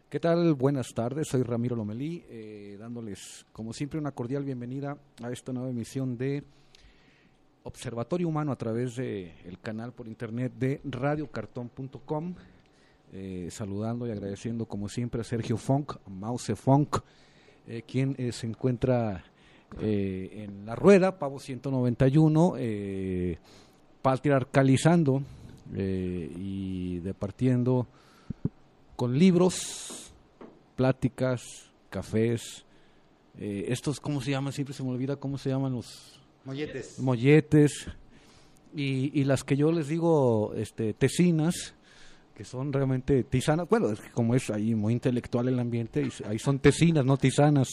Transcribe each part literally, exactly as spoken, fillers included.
¿Qué tal? Buenas tardes, soy Ramiro Lomelí, eh, dándoles como siempre una cordial bienvenida a esta nueva emisión de Observatorio Humano a través del canal por internet de radio cartón punto com, eh, saludando y agradeciendo como siempre a Sergio Funk, a Mouse Funk, eh, quien eh, se encuentra eh, en la rueda, Pavo ciento noventa y uno, eh, patriarcalizando eh, y departiendo con libros, pláticas, cafés, eh, estos, ¿cómo se llaman? Siempre se me olvida cómo se llaman los... Molletes. Molletes, y, y las que yo les digo este, tesinas, que son realmente tisanas, bueno, es que como es ahí muy intelectual el ambiente, y ahí son tesinas, no tisanas.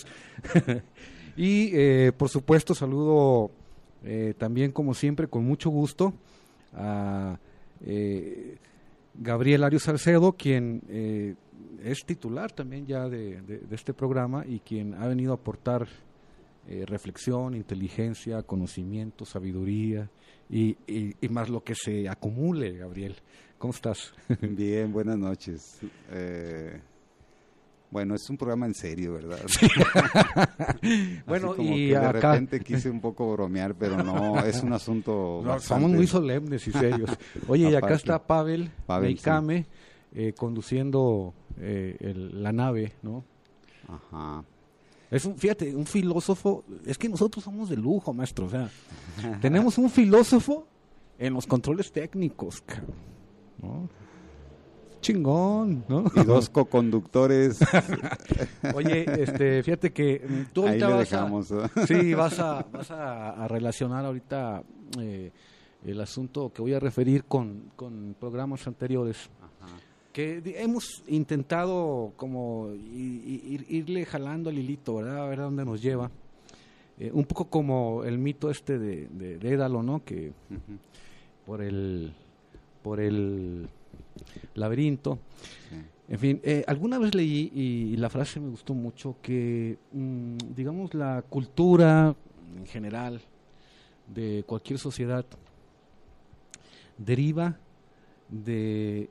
Y eh, por supuesto saludo eh, también como siempre con mucho gusto a... Eh, Gabriel Arios Salcedo, quien eh, es titular también ya de, de, de este programa y quien ha venido a aportar eh, reflexión, inteligencia, conocimiento, sabiduría y, y, y más lo que se acumule. Gabriel, ¿cómo estás? Bien, buenas noches. Eh, bueno, es un programa en serio, ¿verdad? Sí. Bueno, Así como y que de acá... repente quise un poco bromear, pero no, es un asunto no, bastante... somos muy solemnes y serios. Oye, y acá Aparte. está Pavel, Pavel, Meikame, sí. eh, conduciendo eh, el, la nave, ¿no? Ajá. Es un, fíjate, un filósofo, es que nosotros somos de lujo, maestro, o sea, tenemos un filósofo en los controles técnicos, cabrón, ¿no? Chingón, ¿no? Y dos coconductores. Oye, este, fíjate que tú ahorita Ahí le vas dejamos, a, ¿no? sí, vas a, vas a, a relacionar ahorita eh, el asunto que voy a referir con, con programas anteriores. Ajá. Que hemos intentado como ir, irle jalando al hilito, ¿verdad? A ver a dónde nos lleva. Eh, un poco como el mito este de, de, de Dédalo, ¿no? Que uh-huh. por el por el laberinto. Sí. En fin, eh, alguna vez leí, y, y la frase me gustó mucho, que mmm, digamos la cultura en general de cualquier sociedad deriva de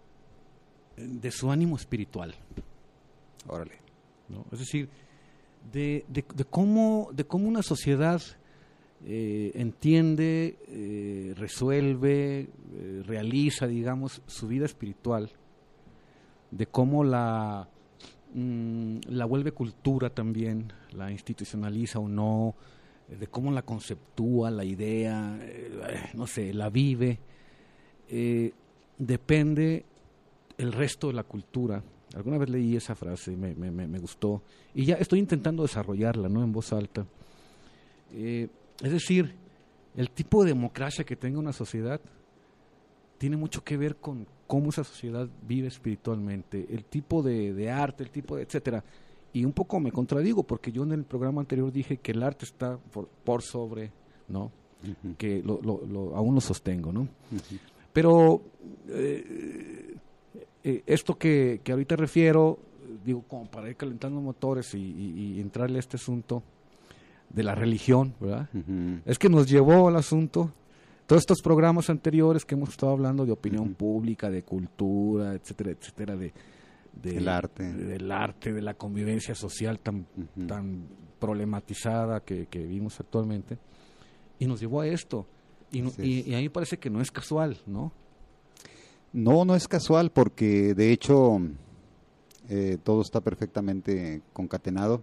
de su ánimo espiritual. Órale. ¿No? Es decir, de, de, de, cómo, de cómo una sociedad eh, entiende, eh, resuelve, eh, realiza, digamos, su vida espiritual, de cómo la, mmm, la vuelve cultura también, la institucionaliza o no, de cómo la conceptúa, la idea, eh, no sé, la vive, eh, depende el resto de la cultura. Alguna vez leí esa frase y me, me, me gustó, y ya estoy intentando desarrollarla, ¿no?, en voz alta. Eh, es decir, el tipo de democracia que tenga una sociedad tiene mucho que ver con cómo esa sociedad vive espiritualmente, el tipo de, de arte, el tipo de etcétera. Y un poco me contradigo, porque yo en el programa anterior dije que el arte está por, por sobre, ¿no? Uh-huh. Que lo, lo, lo, aún lo sostengo, ¿no? Uh-huh. Pero eh, eh, esto que, que ahorita refiero, digo, como para ir calentando motores y, y, y entrarle a este asunto de la religión, ¿verdad? Uh-huh. Es que nos llevó al asunto, todos estos programas anteriores que hemos estado hablando de opinión uh-huh. pública, de cultura, etcétera, etcétera, de, de el arte, de, del arte, de la convivencia social tan, uh-huh. tan problematizada que, que vivimos actualmente, y nos llevó a esto, y, y, y a mí me parece que no es casual, ¿no? No, no es casual, porque de hecho eh, todo está perfectamente concatenado,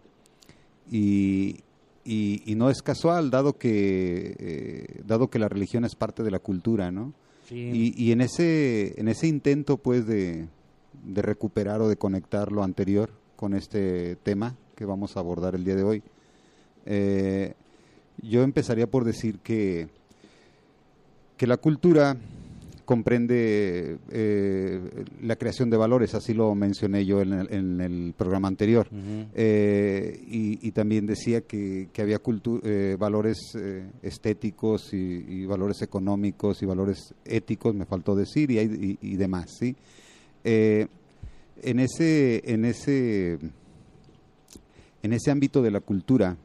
y, y, y no es casual, dado que eh, dado que la religión es parte de la cultura, ¿no? Sí. Y, y en ese en ese intento, pues, de, de recuperar o de conectar lo anterior con este tema que vamos a abordar el día de hoy, eh, yo empezaría por decir que que la cultura comprende eh, la creación de valores, así lo mencioné yo en el, en el programa anterior, uh-huh. eh, y, y también decía que, que había cultu- eh, valores eh, estéticos y, y valores económicos y valores éticos, me faltó decir, y, y, y demás, ¿sí? Eh, en ese, en ese, en ese ámbito de la cultura,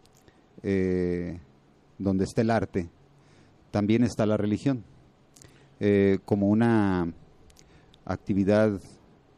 eh, donde está el arte, también está la religión. Eh, como una actividad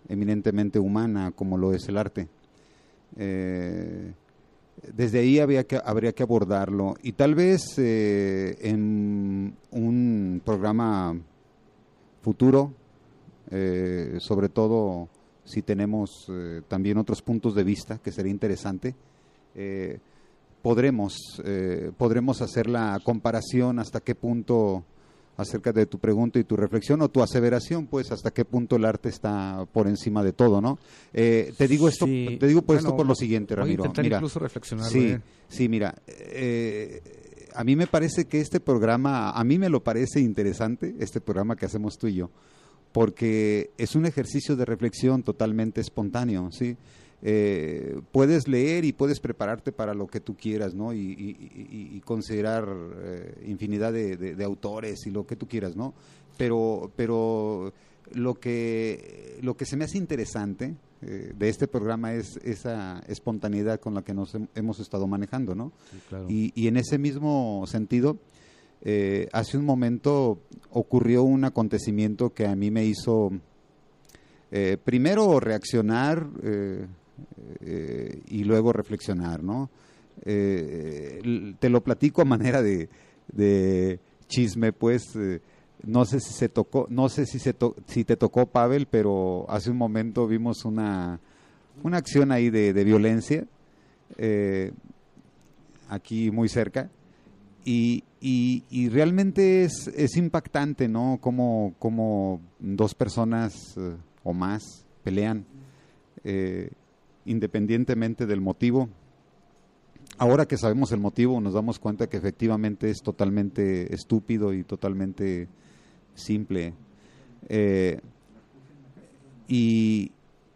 eminentemente humana como lo es el arte. Eh, desde ahí habría que, habría que abordarlo y tal vez eh, en un programa futuro, eh, sobre todo si tenemos eh, también otros puntos de vista, que sería interesante, eh, podremos, eh, podremos hacer la comparación hasta qué punto, acerca de tu pregunta y tu reflexión o tu aseveración, pues hasta qué punto el arte está por encima de todo, ¿no? Eh, te digo esto, sí. te digo pues bueno, esto por lo siguiente, Ramiro. Voy a intentar mira, incluso reflexionar. Sí, ¿eh? sí, mira, eh, a mí me parece que este programa, a mí me lo parece interesante, este programa que hacemos tú y yo, porque es un ejercicio de reflexión totalmente espontáneo, ¿sí? Eh, puedes leer y puedes prepararte para lo que tú quieras, ¿no? Y, y, y, y considerar eh, infinidad de, de, de autores y lo que tú quieras, ¿no? Pero, pero lo que lo que se me hace interesante eh, de este programa es esa espontaneidad con la que nos hem, hemos estado manejando, ¿no? Sí, claro. Y, y en ese mismo sentido, eh, hace un momento ocurrió un acontecimiento que a mí me hizo eh, primero reaccionar. Eh, Eh, y luego reflexionar, ¿no? Eh, te lo platico a manera de, de chisme, pues, eh, no sé si se tocó, no sé si se to, si te tocó, Pavel, pero hace un momento vimos una una acción ahí de, de violencia eh, aquí muy cerca y, y, y realmente es, es impactante, ¿no? Como, como dos personas eh, o más pelean eh, independientemente del motivo. Ahora que sabemos el motivo, nos damos cuenta que efectivamente es totalmente estúpido y totalmente simple. Eh, y,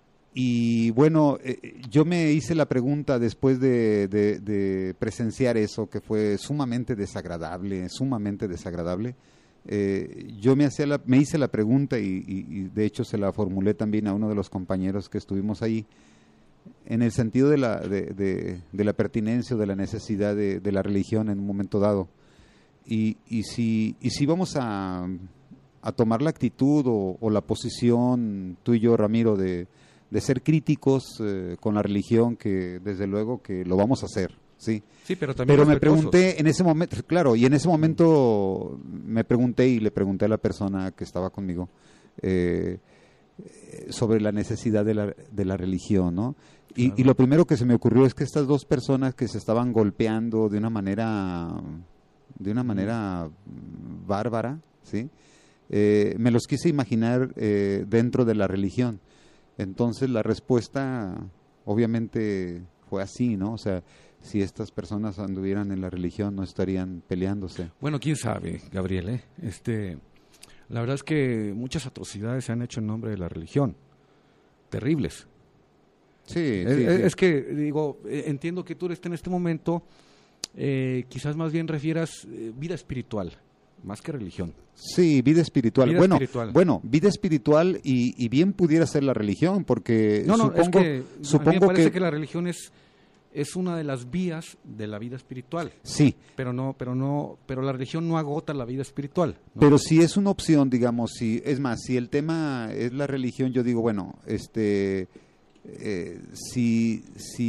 y bueno, eh, yo me hice la pregunta después de, de, de presenciar eso, que fue sumamente desagradable, sumamente desagradable. Eh, yo me, hacía la, me hice la pregunta y, y, y de hecho se la formulé también a uno de los compañeros que estuvimos ahí, en el sentido de la, de, de, de la pertinencia o de la necesidad de, de la religión en un momento dado. Y, y, si, y si vamos a, a tomar la actitud o, o la posición, tú y yo, Ramiro, de, de ser críticos eh, con la religión, que desde luego que lo vamos a hacer, ¿sí? Sí, pero también Pero me pregunté en ese momento, claro, y en ese momento me pregunté y le pregunté a la persona que estaba conmigo, eh, sobre la necesidad de la, de la religión, ¿no? Y, claro. y lo primero que se me ocurrió es que estas dos personas que se estaban golpeando de una manera, de una manera mm. bárbara, ¿sí? Eh, me los quise imaginar eh, dentro de la religión. Entonces la respuesta, obviamente, fue así, ¿no? O sea, si estas personas anduvieran en la religión, no estarían peleándose. Bueno, quién sabe, Gabriel, ¿eh? Este... La verdad es que muchas atrocidades se han hecho en nombre de la religión, terribles. Sí, es, sí, es, sí. es que, digo, entiendo que tú en este momento eh, quizás más bien refieras eh, vida espiritual, más que religión. Sí, vida espiritual. Vida bueno, espiritual. bueno, vida espiritual y, y bien pudiera ser la religión, porque no, no, supongo, es que supongo a mí me parece que... que la religión es es una de las vías de la vida espiritual. Sí. Pero no, pero no, pero la religión no agota la vida espiritual, ¿no? Pero si es una opción, digamos, si es más, si el tema es la religión, yo digo, bueno, este, eh, si,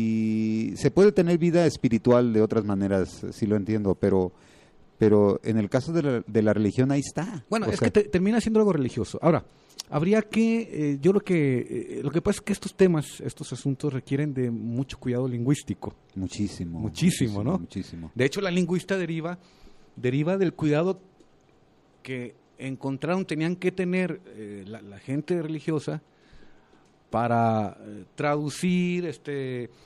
si se puede tener vida espiritual de otras maneras, sí lo entiendo, pero, pero en el caso de la, de la religión ahí está. Bueno, o es sea, que te, termina siendo algo religioso. Ahora, habría que, eh, yo creo que, eh, lo que pasa es que estos temas, estos asuntos requieren de mucho cuidado lingüístico. Muchísimo. Muchísimo, muchísimo ¿no? Muchísimo. De hecho, la lingüista deriva, deriva del cuidado que encontraron, tenían que tener eh, la, la gente religiosa para eh, traducir, este, eh,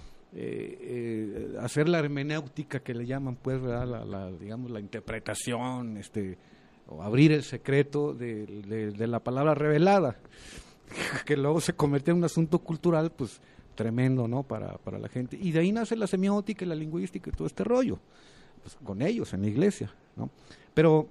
eh, hacer la hermenéutica que le llaman, pues, ¿verdad? La, la, digamos, la interpretación, este, o abrir el secreto de, de, de la palabra revelada, que luego se convierte en un asunto cultural, pues, tremendo, ¿no? Para, para la gente. Y de ahí nace la semiótica y la lingüística y todo este rollo, pues, con ellos en la iglesia, ¿no? Pero,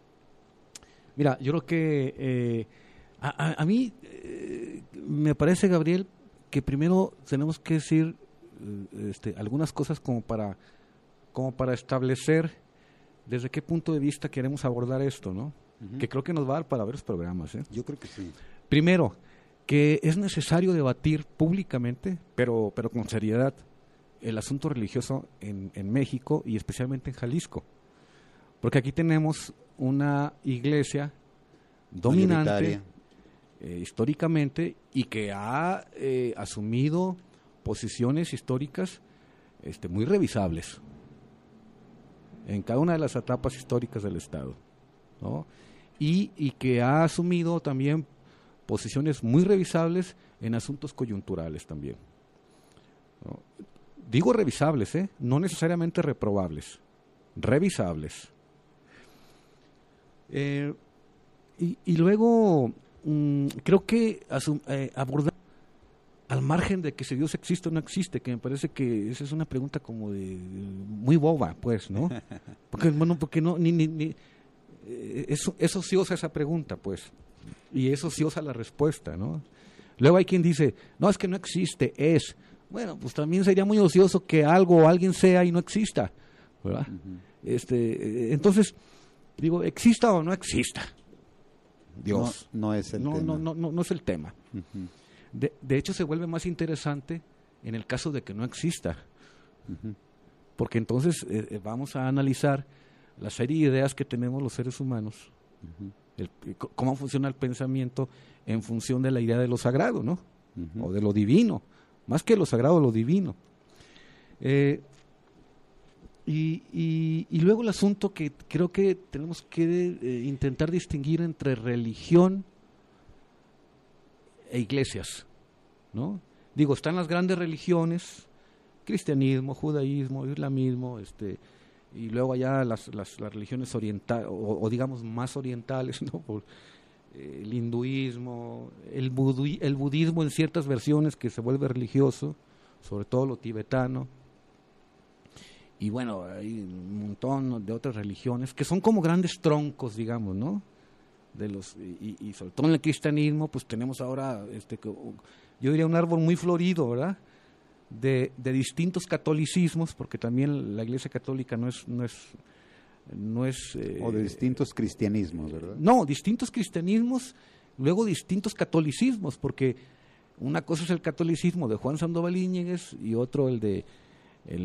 mira, yo creo que eh, a, a, a mí eh, me parece, Gabriel, que primero tenemos que decir eh, este, algunas cosas como para, como para establecer desde qué punto de vista queremos abordar esto, ¿no? Uh-huh. Que creo que nos va a dar para varios programas, ¿eh? Yo creo que sí. Primero, que es necesario debatir públicamente, pero, pero con seriedad, el asunto religioso en, en México y especialmente en Jalisco. Porque aquí tenemos una iglesia dominante eh, históricamente y que ha eh, asumido posiciones históricas este, muy revisables en cada una de las etapas históricas del Estado, ¿no? Y, y que ha asumido también posiciones muy revisables en asuntos coyunturales también, ¿no? Digo revisables, ¿eh? No necesariamente reprobables, revisables. Eh, y, y luego mmm, creo que asum, eh, abordar al margen de que si Dios existe o no existe, que me parece que esa es una pregunta como de muy boba, pues, ¿no? Porque bueno, porque no ni, ni, ni eh, eso es ociosa esa pregunta, pues, y es ociosa la respuesta, ¿no? Luego hay quien dice, no, es que no existe, es. Bueno, pues también sería muy ocioso que algo o alguien sea y no exista, ¿verdad? Uh-huh. Este, entonces digo, exista o no exista Dios, no, no es el no, tema. No, no, no, no es el tema. Uh-huh. De, de hecho, se vuelve más interesante en el caso de que no exista. Uh-huh. Porque entonces eh, vamos a analizar la serie de ideas que tenemos los seres humanos, uh-huh. el, cómo funciona el pensamiento en función de la idea de lo sagrado, ¿no? Uh-huh. O de lo divino, más que lo sagrado, lo divino. Eh, Y, y, y luego el asunto que creo que tenemos que eh, intentar distinguir entre religión e iglesias, ¿no? Digo, están las grandes religiones, cristianismo, judaísmo, islamismo, este, y luego allá las, las, las religiones orientales, o, o digamos más orientales, ¿no? Por, eh, el hinduismo, el, budui, el budismo en ciertas versiones que se vuelve religioso, sobre todo lo tibetano. Y bueno, hay un montón de otras religiones que son como grandes troncos, digamos, ¿no? De los y, y sobre todo en el cristianismo, pues tenemos ahora, este, yo diría un árbol muy florido, ¿verdad? De, de distintos catolicismos, porque también la Iglesia Católica no es, no es, no es. Eh, o de distintos cristianismos, ¿verdad? No, distintos cristianismos, luego distintos catolicismos, porque una cosa es el catolicismo de Juan Sandoval Íñiguez y otro el de el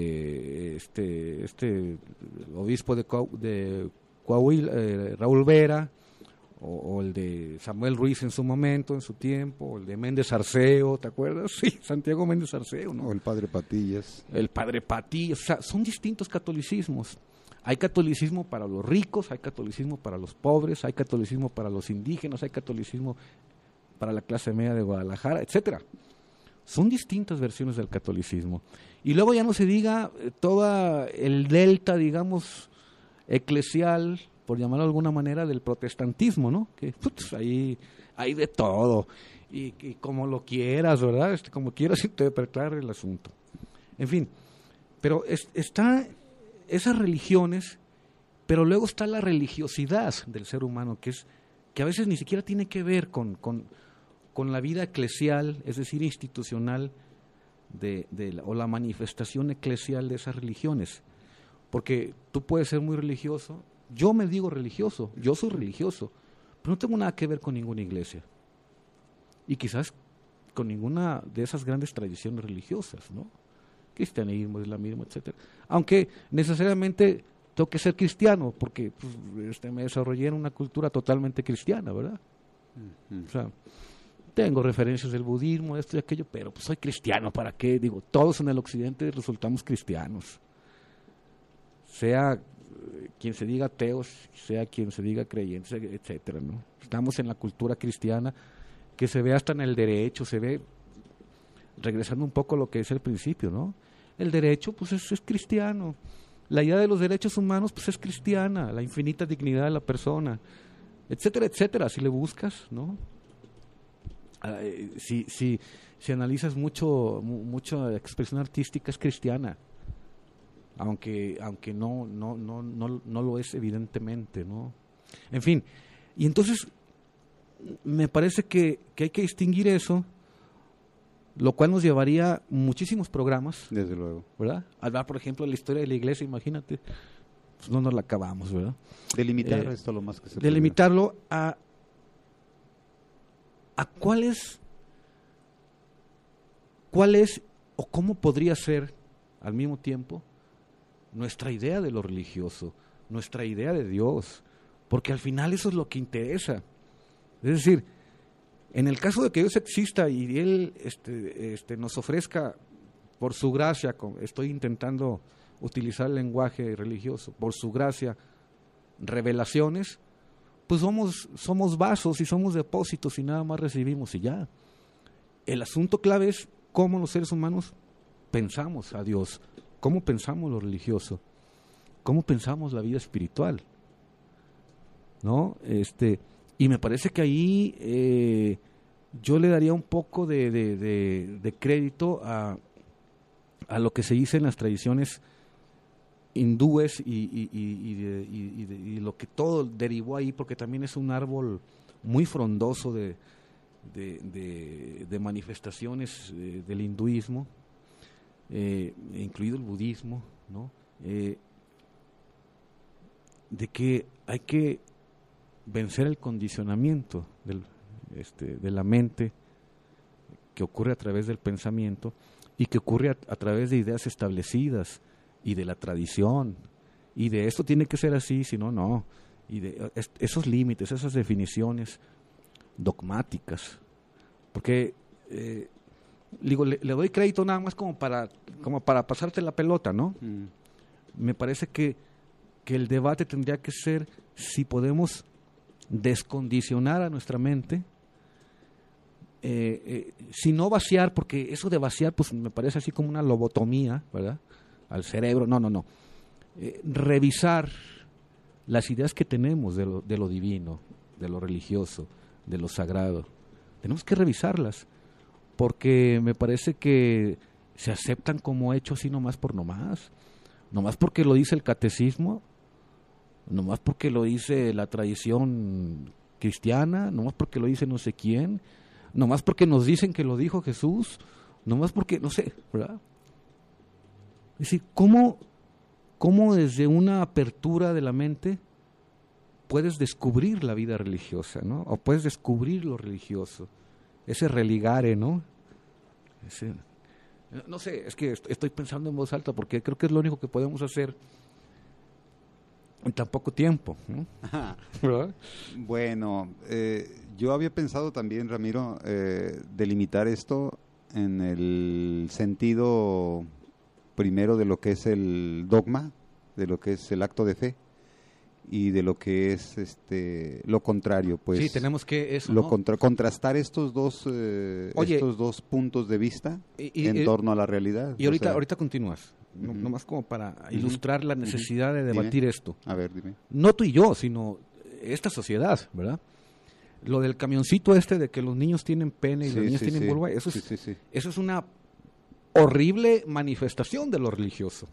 de este este obispo de, Coahuila, de Coahuila, eh, Raúl Vera, o, o el de Samuel Ruiz en su momento, en su tiempo, o el de Méndez Arceo, ¿te acuerdas? Sí, Santiago Méndez Arceo, ¿no? O el padre Patillas. El padre Patillas, o sea, son distintos catolicismos. Hay catolicismo para los ricos, hay catolicismo para los pobres, hay catolicismo para los indígenas, hay catolicismo para la clase media de Guadalajara, etcétera. Son distintas versiones del catolicismo. Y luego ya no se diga eh, todo el delta, digamos, eclesial, por llamarlo de alguna manera, del protestantismo, ¿no? Que putz, ahí hay de todo. Y, y como lo quieras, ¿verdad? Este, como quieras interpretar el asunto. En fin, pero es, está esas religiones, pero luego está la religiosidad del ser humano, que es que a veces ni siquiera tiene que ver con... con con la vida eclesial, es decir, institucional, de, de la, o la manifestación eclesial de esas religiones. Porque tú puedes ser muy religioso, yo me digo religioso, yo soy religioso, pero no tengo nada que ver con ninguna iglesia. Y quizás con ninguna de esas grandes tradiciones religiosas, ¿no? Cristianismo, islamismo, etcétera. Aunque necesariamente tengo que ser cristiano, porque pues, este, me desarrollé en una cultura totalmente cristiana, ¿verdad? Uh-huh. O sea, tengo referencias del budismo, esto y aquello, pero pues soy cristiano, ¿para qué? Digo, todos en el occidente resultamos cristianos. Sea eh, quien se diga ateos, sea quien se diga creyente, etcétera, ¿no? Estamos en la cultura cristiana que se ve hasta en el derecho, se ve, regresando un poco a lo que es el principio, ¿no? El derecho, pues es, es cristiano. La idea de los derechos humanos, pues es cristiana, la infinita dignidad de la persona, etcétera, etcétera, si le buscas, ¿no? Uh, si, si, si analizas mucho mucha expresión artística es cristiana, aunque aunque no no no no no lo es evidentemente, ¿no? En fin, y entonces me parece que, que hay que distinguir eso, lo cual nos llevaría muchísimos programas, desde luego, ¿verdad? Hablar, por ejemplo, de la historia de la iglesia, imagínate, pues no nos la acabamos, ¿verdad? Delimitar eh, esto lo más que se delimitarlo a a cuál es, cuál es o cómo podría ser al mismo tiempo nuestra idea de lo religioso, nuestra idea de Dios, porque al final eso es lo que interesa. Es decir, en el caso de que Dios exista y Él este, este, nos ofrezca por su gracia, estoy intentando utilizar el lenguaje religioso, por su gracia, revelaciones, pues somos, somos vasos y somos depósitos y nada más recibimos y ya. El asunto clave es cómo los seres humanos pensamos a Dios, cómo pensamos lo religioso, cómo pensamos la vida espiritual, ¿no? Este, y me parece que ahí eh, yo le daría un poco de, de, de, de crédito a, a lo que se dice en las tradiciones hindúes y, y, y, y, de, y, de, y lo que todo derivó ahí, porque también es un árbol muy frondoso de, de, de, de manifestaciones eh, del hinduismo, eh, incluido el budismo, ¿no? Eh, de que hay que vencer el condicionamiento del, este, de la mente que ocurre a través del pensamiento y que ocurre a, a través de ideas establecidas y de la tradición, y de esto tiene que ser así, si no, no, y de es, esos límites, esas definiciones dogmáticas, porque eh, digo, le, le doy crédito nada más como para, como para pasarte la pelota, ¿no? Mm. Me parece que, que el debate tendría que ser si podemos descondicionar a nuestra mente, eh, eh, si no vaciar, porque eso de vaciar pues me parece así como una lobotomía, ¿verdad?, al cerebro. No, no, no. Eh, revisar las ideas que tenemos de lo, de lo divino, de lo religioso, de lo sagrado. Tenemos que revisarlas, porque me parece que se aceptan como hechos así nomás por nomás. Nomás porque lo dice el catecismo, nomás porque lo dice la tradición cristiana, nomás porque lo dice no sé quién, nomás porque nos dicen que lo dijo Jesús, nomás porque, no sé, ¿verdad? Es decir, ¿cómo, cómo desde una apertura de la mente puedes descubrir la vida religiosa, ¿no? O puedes descubrir lo religioso, ese religare, ¿no? Ese, no sé, es que estoy pensando en voz alta porque creo que es lo único que podemos hacer en tan poco tiempo, ¿no? ¿Verdad? Bueno, eh, yo había pensado también, Ramiro, eh, delimitar esto en el sentido primero de lo que es el dogma, de lo que es el acto de fe y de lo que es este lo contrario, pues. Sí, tenemos que eso, lo ¿no? contra, contrastar estos dos eh, Oye, estos dos puntos de vista y, y, en torno a la realidad. Y ahorita sea, ahorita continúas, uh-huh. no, nomás como para uh-huh. ilustrar la necesidad uh-huh. de debatir dime. esto. A ver, dime. No tú y yo, sino esta sociedad, ¿verdad? Lo del camioncito este de que los niños tienen pene y sí, los niños sí, tienen sí. vulva, eso es sí, sí, sí. eso es una horrible manifestación de lo religioso.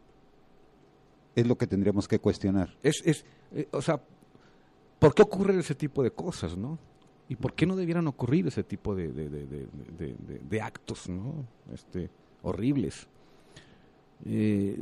Es lo que tendríamos que cuestionar. Es, es, eh, o sea, ¿por qué ocurren ese tipo de cosas, no? ¿Y por qué no debieran ocurrir ese tipo de, de, de, de, de, de, de actos, no? Este, horribles. Eh,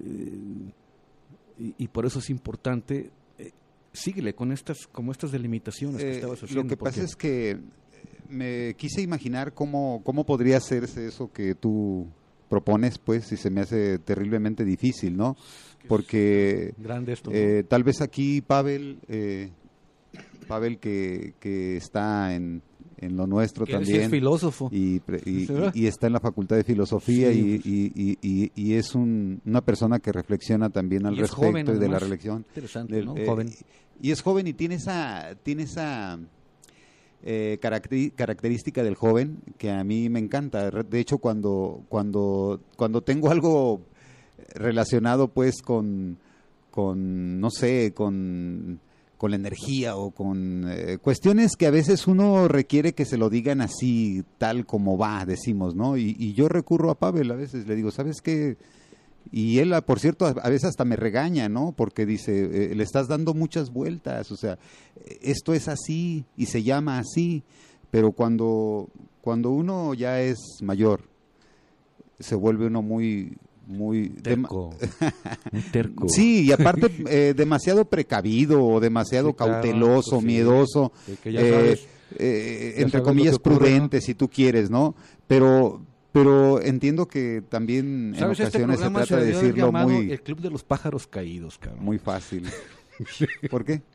y, y por eso es importante, eh, síguele con estas, como estas delimitaciones eh, que estabas haciendo. Lo que pasa es que me quise imaginar cómo, cómo podría hacerse eso que tú propones, pues, y se me hace terriblemente difícil, ¿no? Porque grande esto, ¿no? eh, tal vez aquí Pavel, eh, Pavel que, que está en, en lo nuestro que también, es filósofo y, y, y, y está en la Facultad de Filosofía, sí. y, y, y, y es un, una persona que reflexiona también al respecto joven, de la religión. Interesante, del, ¿no? Eh, joven. Y es joven y tiene esa, tiene esa eh, caracter, característica del joven que a mí me encanta. De hecho, cuando, cuando, cuando tengo algo relacionado pues con, con no sé, con, con la energía o con eh, cuestiones que a veces uno requiere que se lo digan así, tal como va, decimos, ¿no? Y, y yo recurro a Pavel a veces, le digo, ¿sabes qué? Y él, por cierto, a veces hasta me regaña, ¿no? Porque dice, eh, le estás dando muchas vueltas, o sea, esto es así y se llama así, pero cuando, cuando uno ya es mayor, se vuelve uno muy... muy terco, muy terco. Sí, y aparte eh, demasiado precavido o demasiado sí, claro, cauteloso, sí, miedoso. Que ya sabes, eh, Ya entre sabes comillas, lo que ocurre, prudente, ¿no? Si tú quieres, ¿no? Pero, pero entiendo que también en ¿Sabes? Este ocasiones se programa trata de debió haber decirlo llamado muy, El Club de los Pájaros Caídos, cabrón. muy fácil. ¿Por qué?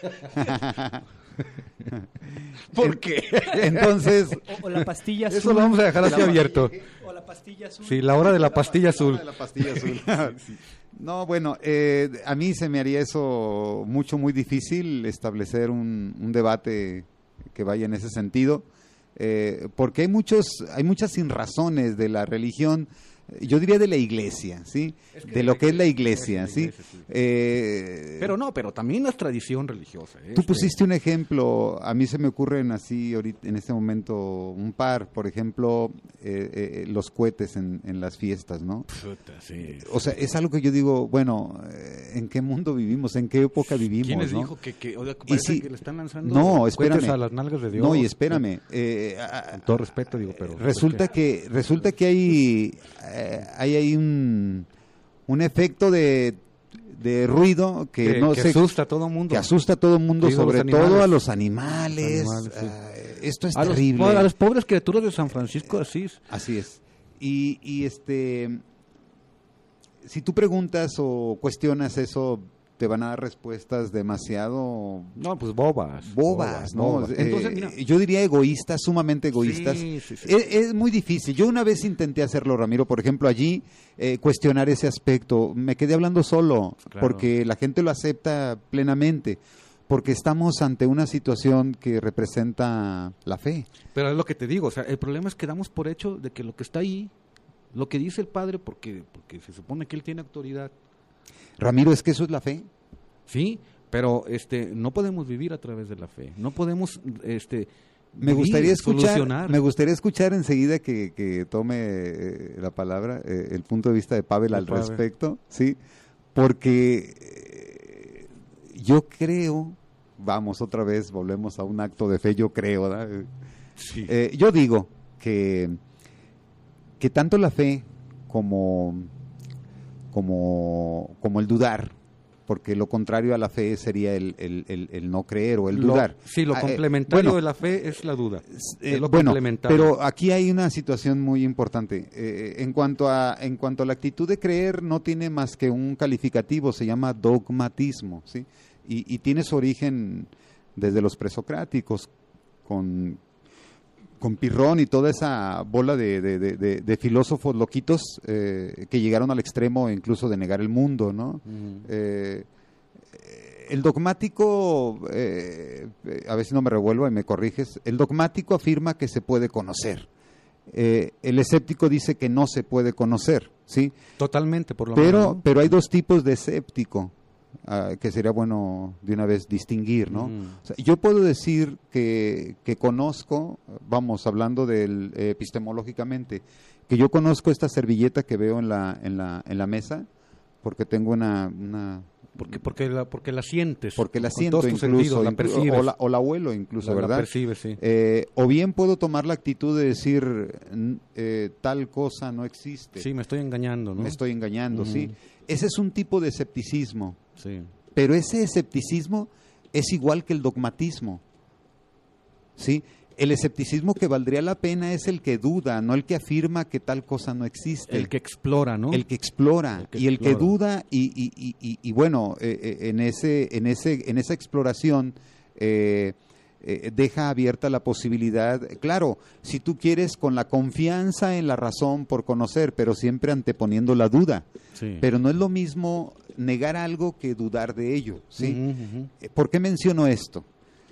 ¿Por qué? Entonces, O, o la pastilla azul. Eso lo vamos a dejar así abierto. O la pastilla azul. Sí, la hora de la pastilla azul. de la pastilla azul. No, bueno, eh, a mí se me haría eso mucho, muy difícil establecer un, un debate que vaya en ese sentido, eh, porque hay muchos, hay muchas sinrazones de la religión, yo diría de la iglesia, ¿sí? Es que de lo que es la iglesia, iglesia, es la ¿sí? iglesia, sí. Eh, Pero no, pero también es tradición religiosa. ¿eh? Tú Este, pusiste un ejemplo, a mí se me ocurren así ahorita, en este momento un par, por ejemplo, eh, eh, los cohetes en, en las fiestas, ¿no? Puta, sí. O sea, es algo que yo digo, bueno, eh, ¿en qué mundo vivimos? ¿En qué época vivimos? ¿Quién les ¿no? dijo que, que, o sea, que Y parece si- que le están lanzando No, cohetes espérame. a las nalgas de Dios? No, y espérame. eh, a- Con todo respeto, digo, pero... resulta que resulta que hay eh, hay ahí un un efecto de, de ruido que, que, no que se asusta a todo el mundo. que asusta a todo el mundo, Digo, sobre los animales. todo a los animales. Los animales, sí. Ah, esto es a, los, terrible. a las pobres criaturas de San Francisco de Asís. Así es. Y, y este, si tú preguntas o cuestionas eso, te van a dar respuestas demasiado No, pues bobas. bobas, ¿no? bobas. Eh, Entonces, mira... yo diría egoístas, sumamente egoístas. Sí, sí, sí. Es, es muy difícil. Yo una vez intenté hacerlo, Ramiro, por ejemplo, allí, eh, cuestionar ese aspecto. Me quedé hablando solo, Claro. porque la gente lo acepta plenamente, porque estamos ante una situación que representa la fe. Pero es lo que te digo, o sea, el problema es que damos por hecho de que lo que está ahí, lo que dice el padre, porque, porque se supone que él tiene autoridad, Ramiro, ¿es que eso es la fe? sí, pero este, no podemos vivir a través de la fe, no podemos, este, Me vivir, gustaría escuchar, solucionar. me gustaría escuchar enseguida que, que tome eh, la palabra eh, el punto de vista de Pavel De al Pavel. respecto, sí, porque eh, yo creo, vamos otra vez, volvemos a un acto de fe, yo creo, ¿verdad? Sí. Eh, yo digo que que tanto la fe como como como el dudar, porque lo contrario a la fe sería el, el, el, el no creer o el Lo- dudar. Sí, lo Ah, eh, complementario bueno, de la fe es la duda. eh, es lo bueno, complementario. pero aquí hay una situación muy importante. Eh, en cuanto a en cuanto a la actitud de creer, no tiene más que un calificativo, se llama dogmatismo, ¿sí? Y, y tiene su origen desde los presocráticos, con, con Pirrón y toda esa bola de, de, de, de, de filósofos loquitos eh, que llegaron al extremo incluso de negar el mundo, ¿no? Mm. Eh, el dogmático, eh, a ver si no me revuelvo y me corriges, el dogmático afirma que se puede conocer. Eh, el escéptico dice que no se puede conocer, ¿sí? Totalmente, por lo Pero, menos. ¿no? pero hay dos tipos de escéptico, ah, que sería bueno de una vez distinguir, ¿no? Mm. O sea, yo puedo decir que, que conozco, vamos, hablando del, eh, epistemológicamente, que yo conozco esta servilleta que veo en la, en la, en la mesa, porque tengo una... una Porque, porque, la, porque la sientes. porque la con siento todos tus incluso, sentidos, la inclu- percibes. o, la, o la huelo incluso, La- la ¿verdad? percibes, sí. Eh, o bien puedo tomar la actitud de decir n- eh, tal cosa no existe, Sí, me estoy engañando, ¿no? me estoy engañando, Ujú. ¿sí? Ese es un tipo de escepticismo, Sí. pero ese escepticismo es igual que el dogmatismo, ¿sí? El escepticismo que valdría la pena es el que duda, no el que afirma que tal cosa no existe. El que explora, ¿no? El que explora El que y el que explora. duda y, y, y, y, y bueno, eh, eh, en ese en ese en esa exploración eh, eh, deja abierta la posibilidad, claro, si tú quieres con la confianza en la razón por conocer, pero siempre anteponiendo la duda. Sí. Pero no es lo mismo negar algo que dudar de ello, ¿sí? Ujú, ujú. Eh, ¿Por qué menciono esto?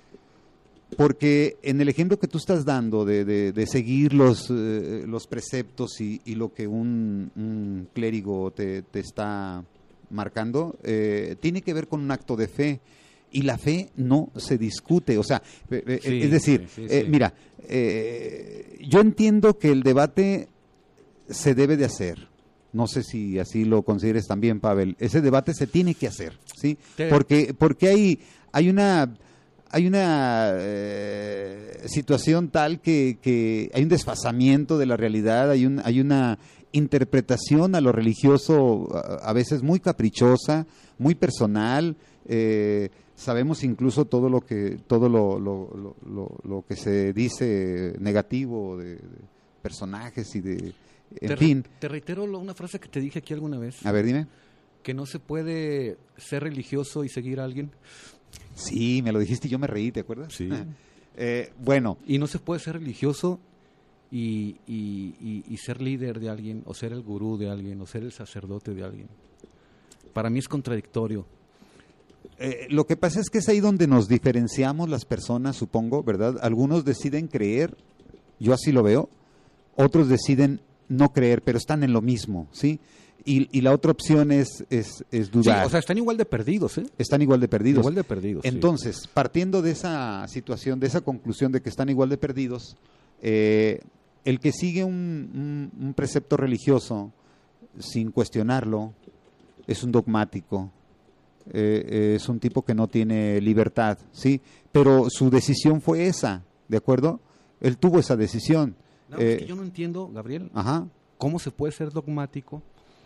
Porque en el ejemplo que tú estás dando de, de, de seguir los, eh, los preceptos y, y lo que un, un clérigo te, te está marcando, eh, tiene que ver con un acto de fe. Y la fe no se discute. O sea, eh, eh, Sí, es decir, sí, sí, eh, sí. mira, eh, yo entiendo que el debate se debe de hacer. No sé si así lo consideres también, Pavel. Ese debate se tiene que hacer, ¿sí? Sí. Porque, porque hay, hay una... Hay una eh, situación tal que, que hay un desfasamiento de la realidad, hay, un, hay una interpretación a lo religioso a, a veces muy caprichosa, muy personal, eh, sabemos incluso todo lo que todo lo, lo, lo, lo, lo que se dice negativo de, de personajes y de, en te, fin. Te reitero una frase que te dije aquí alguna vez. A ver, dime. Que no se puede ser religioso y seguir a alguien. Sí, me lo dijiste y yo me reí, ¿te acuerdas? Sí. eh, bueno. Y no se puede ser religioso y, y, y, y ser líder de alguien, o ser el gurú de alguien, o ser el sacerdote de alguien. Para mí es contradictorio. Eh, lo que pasa es que es ahí donde nos diferenciamos las personas, supongo, ¿verdad? Algunos deciden creer, yo así lo veo, otros deciden no creer, pero están en lo mismo, ¿sí? Y, y la otra opción es, es, es dudar. Sí, o sea, están igual de perdidos, ¿eh? Están igual de perdidos. Igual de perdidos, Entonces, sí. partiendo de esa situación, de esa conclusión de que están igual de perdidos, eh, el que sigue un, un, un precepto religioso sin cuestionarlo es un dogmático, eh, es un tipo que no tiene libertad, ¿sí? Pero su decisión fue esa, ¿de acuerdo? Él tuvo esa decisión. No, eh, es que yo no entiendo, Gabriel, ajá. cómo se puede ser dogmático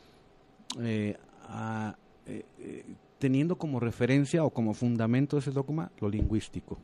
eh, a, eh, eh, teniendo como referencia o como fundamento de ese dogma lo lingüístico.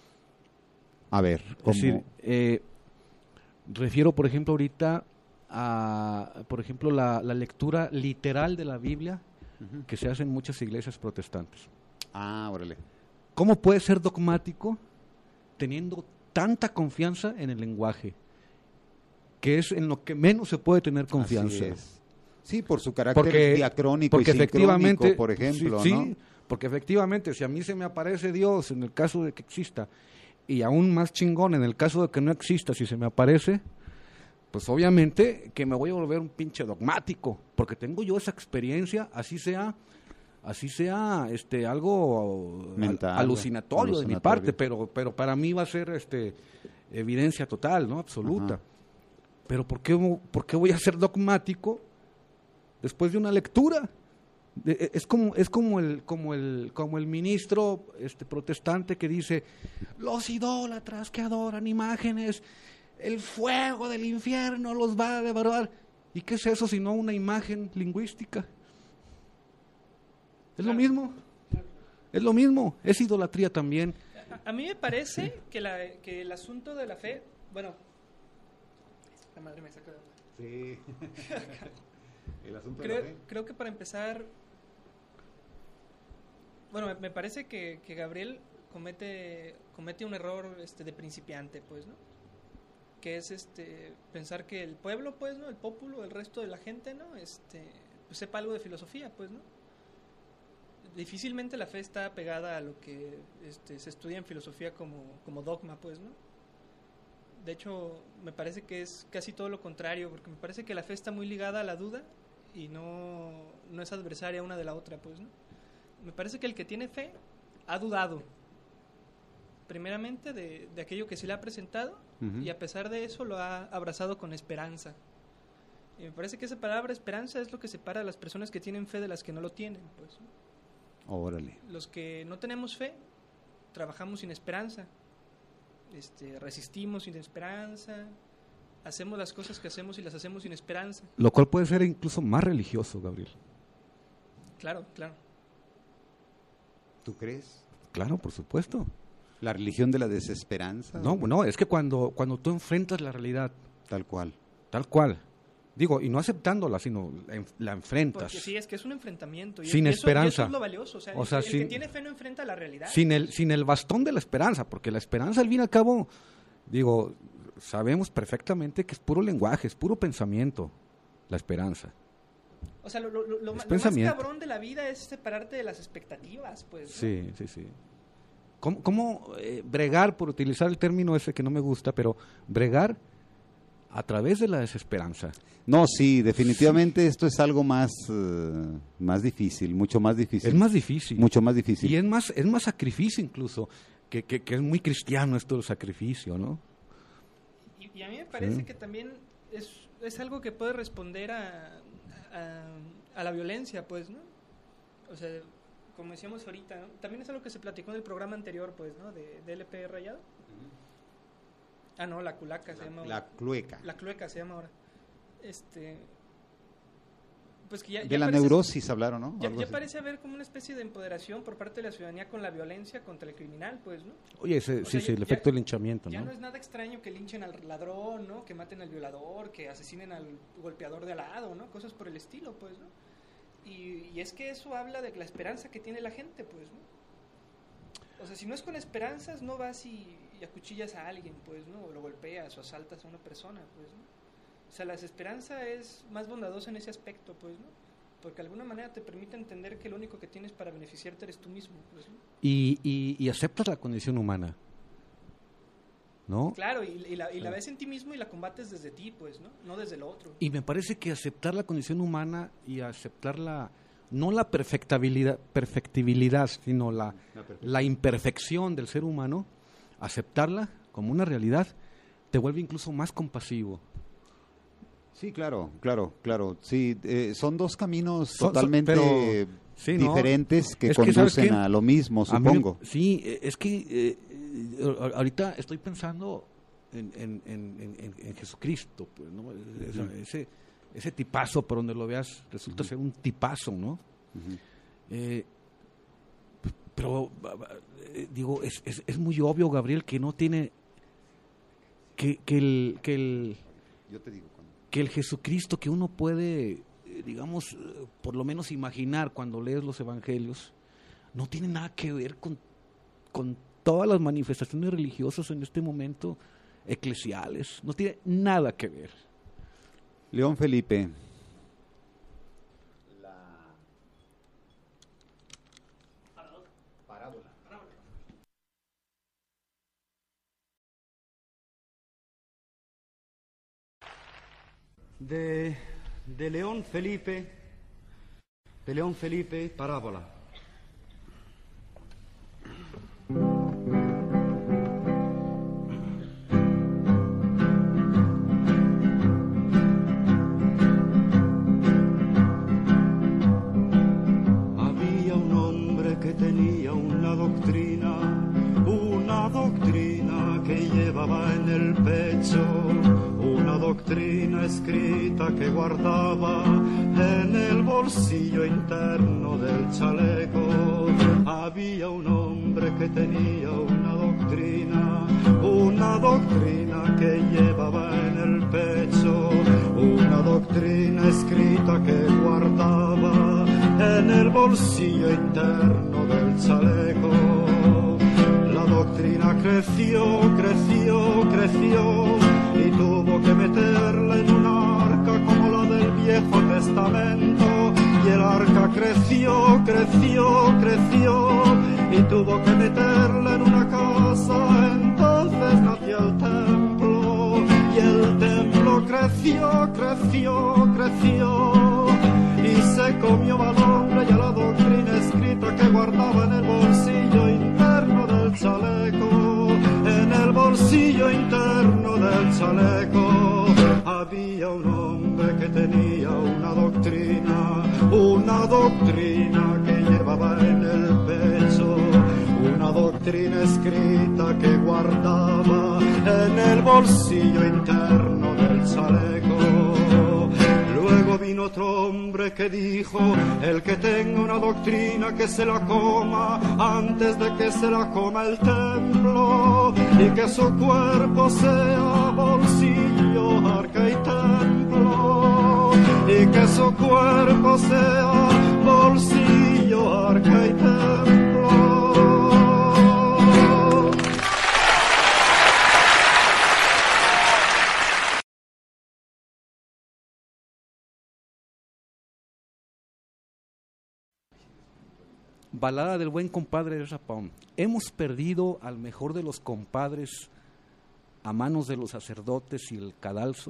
A ver, ¿cómo? Es decir, eh, refiero, por ejemplo, ahorita a, por ejemplo, la, la lectura literal de la Biblia uh-huh. que se hace en muchas iglesias protestantes. Ah, órale. ¿Cómo puede ser dogmático teniendo tanta confianza en el lenguaje? Que es en lo que menos se puede tener confianza. Así es. Sí, por su carácter porque, diacrónico porque y efectivamente, por ejemplo, sí, ¿no? Sí, porque efectivamente, si a mí se me aparece Dios en el caso de que exista, y aún más chingón en el caso de que no exista, si se me aparece, pues obviamente que me voy a volver un pinche dogmático, porque tengo yo esa experiencia, así sea, así sea, este, algo Mental, al, alucinatorio, alucinatorio de mi parte, pero, pero para mí va a ser, este, evidencia total, ¿no? Absoluta. Ajá. Pero ¿por qué, ¿por qué voy a ser dogmático después de una lectura? De, es como es como el como el como el ministro este protestante que dice los idólatras que adoran imágenes, el fuego del infierno los va a devorar. ¿Y qué es eso sino una imagen lingüística? Es claro, lo mismo. Claro. Es lo mismo, es idolatría también. A, a mí me parece que la que el asunto de la fe, bueno, la madre me saca de onda. Sí. El asunto creo, de la fe. Creo que para empezar, bueno, me, me parece que, que Gabriel comete comete un error este de principiante, pues, ¿no? Que es este pensar que el pueblo, pues, ¿no? El pópulo, el resto de la gente, ¿no? Este, pues sepa algo de filosofía, pues, ¿no? Difícilmente la fe está pegada a lo que este, se estudia en filosofía como, como dogma, pues, ¿no? De hecho, me parece que es casi todo lo contrario, porque me parece que la fe está muy ligada a la duda y no, no es adversaria una de la otra, pues, ¿no? Me parece que el que tiene fe ha dudado, primeramente, de, de aquello que se le ha presentado, uh-huh. y a pesar de eso lo ha abrazado con esperanza. Y me parece que esa palabra esperanza es lo que separa a las personas que tienen fe de las que no lo tienen, pues, ¿no? Órale. Los que no tenemos fe, trabajamos sin esperanza. Este, resistimos sin esperanza, hacemos las cosas que hacemos y las hacemos sin esperanza. Lo cual puede ser incluso más religioso, Gabriel. Claro, claro. ¿Tú crees? Claro, por supuesto. ¿La religión de la desesperanza? No, no, es que cuando, cuando tú enfrentas la realidad. Tal cual. Tal cual. Digo, y no aceptándola, sino la, la enfrentas. Porque sí, es que es un enfrentamiento. Y sin eso, esperanza. Y eso es lo valioso. O sea, o el, sea el sin, que tiene fe no enfrenta la realidad. Sin el, sin el bastón de la esperanza, porque la esperanza, al fin y al cabo, digo, sabemos perfectamente que es puro lenguaje, es puro pensamiento, la esperanza. O sea, lo, lo, lo, lo más cabrón de la vida es separarte de las expectativas, pues, ¿no? Sí, sí, sí. ¿Cómo, cómo eh, bregar, por utilizar el término ese que no me gusta, pero bregar a través de la desesperanza? No, sí, definitivamente sí. Esto es algo más, uh, más difícil, mucho más difícil. Es más difícil. Mucho más difícil. Y es más, es más sacrificio incluso, que, que, que es muy cristiano esto del sacrificio, ¿no? Y, y a mí me parece sí. que también es, es algo que puede responder a, a, a la violencia, pues, ¿no? O sea, como decíamos ahorita, ¿no? También es algo que se platicó en el programa anterior, pues, ¿no? De, de L P Rayado. Uh-huh. Ah, no, la culaca la, se llama ahora. La clueca. La clueca se llama ahora. Este, Pues que ya, de ya la parece, neurosis hablaron, ¿no? Ya, Algo ya así. parece haber como una especie de empoderación por parte de la ciudadanía con la violencia contra el criminal, pues, ¿no? Oye, ese, O sí, sea, sí, ya- el ya- efecto del linchamiento, Ya ¿no? no es nada extraño que linchen al ladrón, ¿no? Que maten al violador, que asesinen al golpeador de al lado, ¿no? Cosas por el estilo, pues, ¿no? Y, y es que eso habla de la esperanza que tiene la gente, pues, ¿no? O sea, si no es con esperanzas, no vas y, y acuchillas a alguien, pues, ¿no? O lo golpeas o asaltas a una persona, pues, ¿no? O sea, la esperanza es más bondadosa en ese aspecto, pues, ¿no? Porque de alguna manera te permite entender que lo único que tienes para beneficiarte eres tú mismo, pues, ¿no? Y, y, y aceptas la condición humana, ¿no? Claro, y, y la, y la ves en ti mismo y la combates desde ti, pues, ¿no? No desde el otro. Y me parece que aceptar la condición humana y aceptar la, no la perfectibilidad, perfectibilidad sino la, la imperfección del ser humano, aceptarla como una realidad, te vuelve incluso más compasivo. Sí, claro, claro, claro. Sí, eh, son dos caminos Son- son- totalmente pero- sí, ¿no? diferentes que Es que, ¿sabes conducen qué? a lo mismo, A mí me- supongo. sí, eh, es que eh, eh, ahorita estoy pensando en, en, en, en, en Jesucristo, pues, ¿no? Ese, Ujú. ese, ese tipazo, por donde lo veas, resulta Ujú. ser un tipazo, ¿no? Ujú. Eh, p- pero, ba- ba- eh, digo, es, es, es muy obvio, Gabriel, que no tiene, que, que, el, que, el, Yo te digo cuando. que el Jesucristo que uno puede, eh, digamos, eh, por lo menos imaginar cuando lees los evangelios, no tiene nada que ver con, con todas las manifestaciones religiosas en este momento eclesiales, no tiene nada que ver. León Felipe. de, de León Felipe, de León Felipe, parábola. Había un hombre que tenía una doctrina, una doctrina que llevaba en el pecho, una doctrina escrita que guardaba en el bolsillo interno del chaleco. Había un hombre que tenía una doctrina, una doctrina que llevaba en el pecho, una doctrina escrita que guardaba en el bolsillo interno del chaleco. La doctrina creció, creció, creció y tuvo que meterla en un arca como la del Viejo Testamento. Y el arca creció, creció, creció y tuvo que meterla en una casa. Entonces nació el templo y el templo creció, creció, creció y se comió al hombre y a la doctrina escrita que guardaba en el bolsillo interno del chaleco. En el bolsillo interno del chaleco había un hombre que tenía una doctrina, una doctrina que llevaba en el pecho, una doctrina escrita que guardaba en el bolsillo interno del chaleco. Luego vino otro hombre que dijo, el que tenga una doctrina que se la coma antes de que se la coma el templo, y que su cuerpo sea bolsillo, arca y templo, y que su cuerpo sea bolsillo, arca y templo. Balada del buen compadre de Rapón. Hemos perdido al mejor de los compadres a manos de los sacerdotes y el cadalso.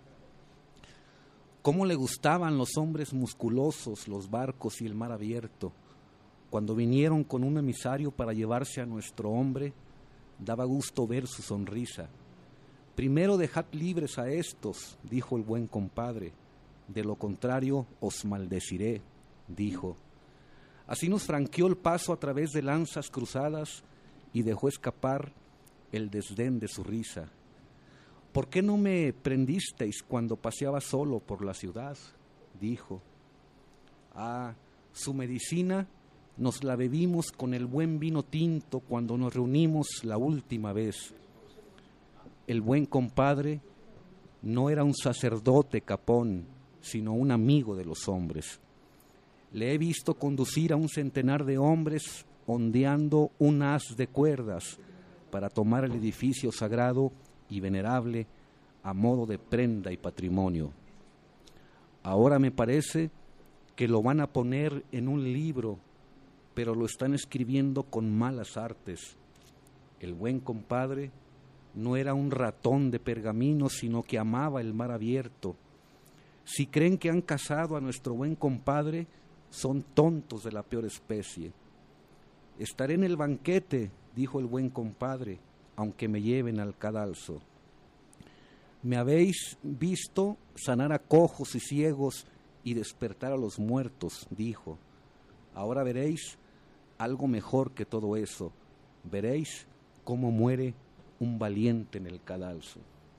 Cómo le gustaban los hombres musculosos, los barcos y el mar abierto. Cuando vinieron con un emisario para llevarse a nuestro hombre, daba gusto ver su sonrisa. Primero dejad libres a estos, dijo el buen compadre. De lo contrario os maldeciré, dijo. Así nos franqueó el paso a través de lanzas cruzadas y dejó escapar el desdén de su risa. ¿Por qué no me prendisteis cuando paseaba solo por la ciudad? Dijo. Ah, su medicina nos la bebimos con el buen vino tinto cuando nos reunimos la última vez. El buen compadre no era un sacerdote capón, sino un amigo de los hombres. Le he visto conducir a un centenar de hombres ondeando un haz de cuerdas para tomar el edificio sagrado y venerable a modo de prenda y patrimonio. Ahora me parece que lo van a poner en un libro, pero lo están escribiendo con malas artes. El buen compadre no era un ratón de pergamino, sino que amaba el mar abierto. Si creen que han casado a nuestro buen compadre, son tontos de la peor especie. Estaré en el banquete, dijo el buen compadre, aunque me lleven al cadalso. Me habéis visto sanar a cojos y ciegos y despertar a los muertos, dijo. Ahora veréis algo mejor que todo eso. Veréis cómo muere un valiente en el cadalso.